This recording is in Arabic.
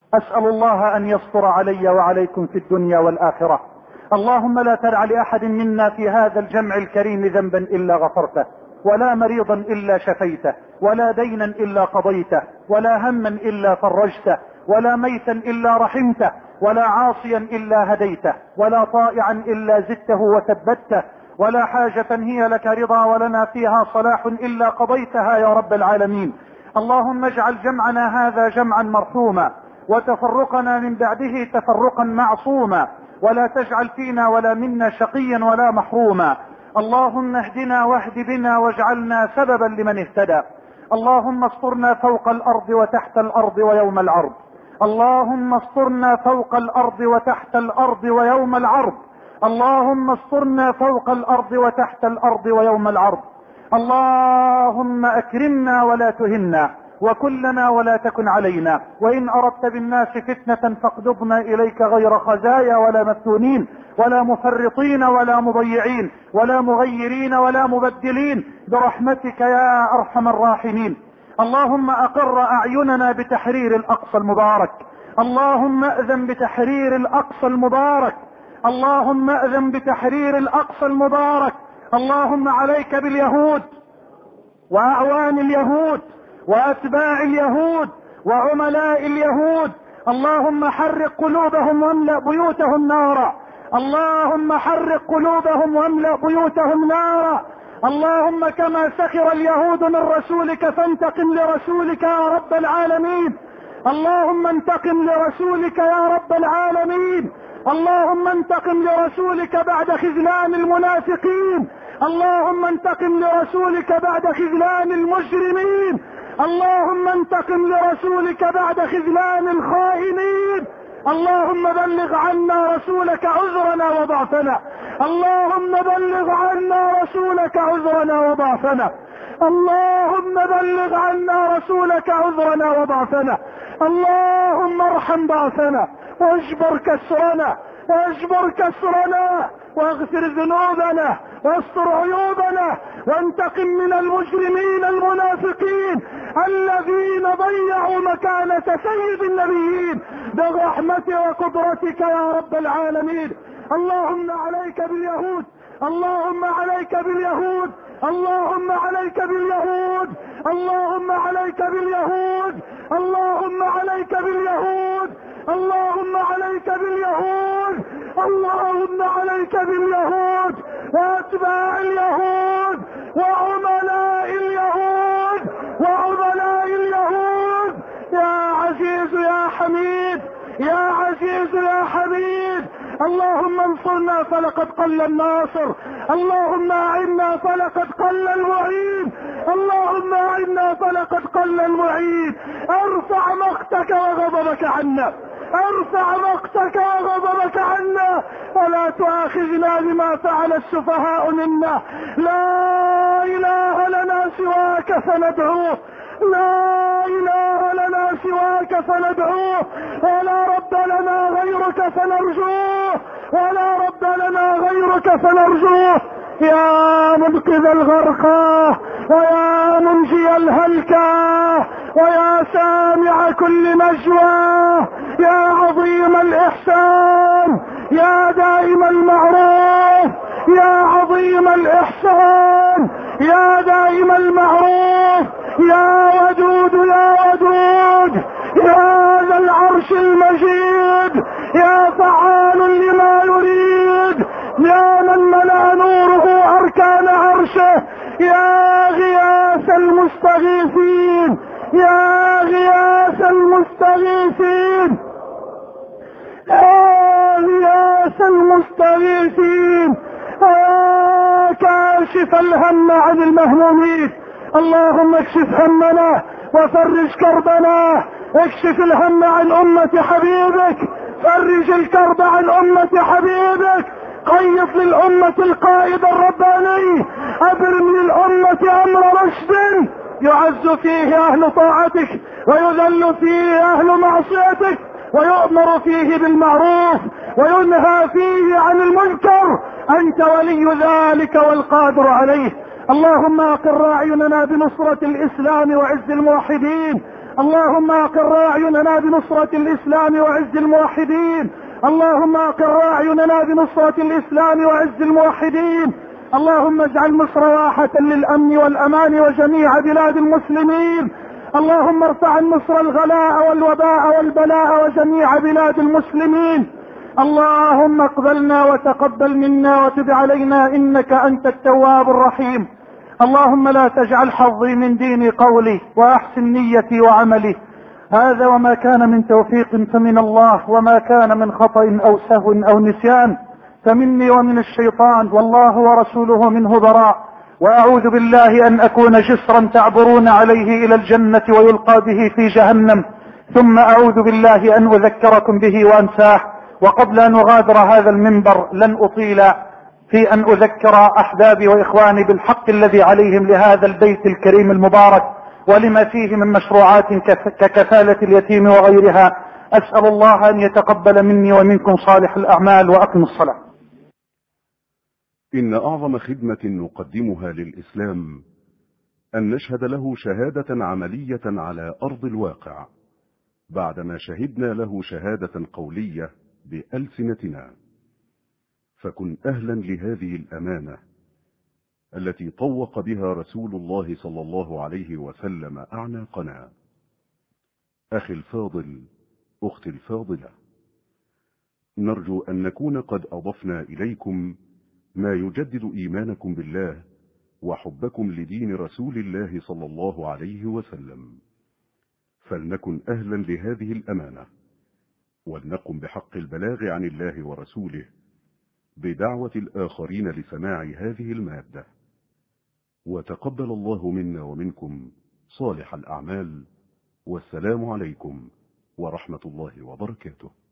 أسأل الله أن يستر علي وعليكم في الدنيا والآخرة. اللهم لا تدع لأحد منا في هذا الجمع الكريم ذنبا إلا غفرته، ولا مريضا إلا شفيته، ولا دينا إلا قضيته، ولا هما إلا فرجته، ولا ميتا إلا رحمته، ولا عاصيا إلا هديته، ولا طائعا إلا زدته وثبته، ولا حاجة هي لك رضا ولنا فيها صلاح إلا قضيتها يا رب العالمين. اللهم اجعل جمعنا هذا جمعا مرحوما، وتفرقنا من بعده تفرقا معصوما، ولا تجعل فينا ولا منا شقيا ولا محروما. اللهم اهدنا واهد بنا واجعلنا سببا لمن اهتدى. اللهم استرنا فوق الأرض وتحت الأرض ويوم العرض. اللهم استرنا فوق الأرض وتحت الأرض ويوم العرض. اللهم استرنا فوق الأرض وتحت الأرض ويوم العرض. اللهم أكرمنا ولا تهنا، وكلنا ولا تكن علينا، وإن أردت بالناس فتنة فاقبضنا إليك غير خزايا ولا مفتونين ولا مفرطين ولا مضيعين ولا مغيرين ولا مبدلين، برحمتك يا أرحم الراحمين. اللهم أقر أعيننا بتحرير الأقصى المبارك. اللهم أذن بتحرير الأقصى المبارك. اللهم أذن بتحرير الأقصى المبارك. اللهم عليك باليهود وأعوان اليهود وأتباع اليهود وعملاء اليهود. اللهم حرق قلوبهم واملأ بيوتهم نارا. اللهم حرق قلوبهم واملأ بيوتهم نارا. اللهم كما سخر اليهود من رسولك فانتقم لرسولك يا رب العالمين. اللهم انتقم لرسولك يا رب العالمين. اللهم انتقم لرسولك بعد خذلان المنافقين. اللهم انتقم لرسولك بعد خذلان المجرمين. اللهم انتقم لرسولك بعد خذلان الخائنين. اللهم بلغ عنا رسولك عذرنا وضعفنا. اللهم بلغ عنا رسولك عذرنا وضعفنا. اللهم بلغ عنا رسولك عذرنا وضعفنا. اللهم ارحم ضعفنا واجبر كسرنا واجبر كسرنا واغفر ذنوبنا واستر عيوبنا، وانتقم من المجرمين المنافقين الذين ضيعوا مكانة سيد النبيين برحمتك وقدرتك يا رب العالمين. اللهم عليك باليهود. اللهم عليك باليهود. اللهم عليك باليهود. اللهم عليك باليهود. اللهم عليك باليهود. اللهم عليك باليهود. اللهم عليك باليهود واتباع اليهود وعملاء اليهود وعملاء اليهود. يا عزيز يا حميد، يا عزيز يا حميد. اللهم انصرنا فلقد قل الناصر. اللهم اعنا فلقد قل المعين. اللهم اعنا فلقد قل المعين. ارفع مقتك وغضبك عنا. ارفع مقتك وغضبك عنا، ولا تؤاخذنا بما فعل السفهاء منا. لا اله لنا سواك فندعوه. لا اله لنا سواك فندعوه، ولا رب لنا غيرك فنرجوه، ولا رب لنا غيرك فنرجوه. يا منقذ الغرقى ويا منجي الهلكى ويا سامع كل نجوى، يا عظيم الإحسان، يا دائم المعروف، يا عظيم الإحسان، يا دائم المعروف، يا ودود يا ودود، يا ذا العرش المجيد، يا فعال لما يريد، يا من ملا نوره أركان عرشه، يا غياث المستغيثين، يا غياث المستغيثين، يا غياث المستغيثين، يا كاشف الهم عن المهمومين. اللهم اكشف همنا وفرج كربنا. اكشف الهم عن أمة حبيبك، فرج الكرب عن أمة حبيبك. قيض للأمة القائد الرباني، أبرم للأمة أمر رشد يعز فيه أهل طاعتك ويذل فيه أهل معصيتك، ويؤمر فيه بالمعروف وينهى فيه عن المنكر. أنت ولي ذلك والقادر عليه. اللهم أقر أعيننا بنصرة الإسلام وعز الموحدين، اللهم أقر أعيننا بنصرة الإسلام وعز الموحدين. اللهم أقر أعيننا بنصرة الإسلام وعز الموحدين. اللهم اجعل مصر واحة للأمن والأمان وجميع بلاد المسلمين. اللهم ارفع عن مصر الغلاء والوباء والبلاء وجميع بلاد المسلمين. اللهم اقبلنا وتقبل منا وتب علينا إنك أنت التواب الرحيم. اللهم لا تجعل حظي من ديني قولي وأحسن نيتي وعملي. هذا وما كان من توفيق فمن الله، وما كان من خطأ أو سهو أو نسيان فمني ومن الشيطان، والله ورسوله منه براء. وأعوذ بالله أن أكون جسرا تعبرون عليه إلى الجنة ويلقى به في جهنم، ثم أعوذ بالله أن أذكركم به وأنساه. وقبل أن أغادر هذا المنبر لن أطيل في أن أذكر أحبابي وإخواني بالحق الذي عليهم لهذا البيت الكريم المبارك ولما فيه من مشروعات ككفالة اليتيم وغيرها. أسأل الله أن يتقبل مني ومنكم صالح الأعمال، وأقم الصلاة. إن أعظم خدمة نقدمها للإسلام أن نشهد له شهادة عملية على أرض الواقع بعدما شهدنا له شهادة قولية بألسنتنا. فكن أهلا لهذه الأمانة التي طوق بها رسول الله صلى الله عليه وسلم أعناقنا. أخي الفاضل، أختي الفاضلة، نرجو أن نكون قد أضفنا إليكم ما يجدد إيمانكم بالله وحبكم لدين رسول الله صلى الله عليه وسلم. فلنكن أهلا لهذه الأمانة، ولنقم بحق البلاغ عن الله ورسوله بدعوة الآخرين لسماع هذه المادة. وتقبل الله منا ومنكم صالح الأعمال، والسلام عليكم ورحمة الله وبركاته.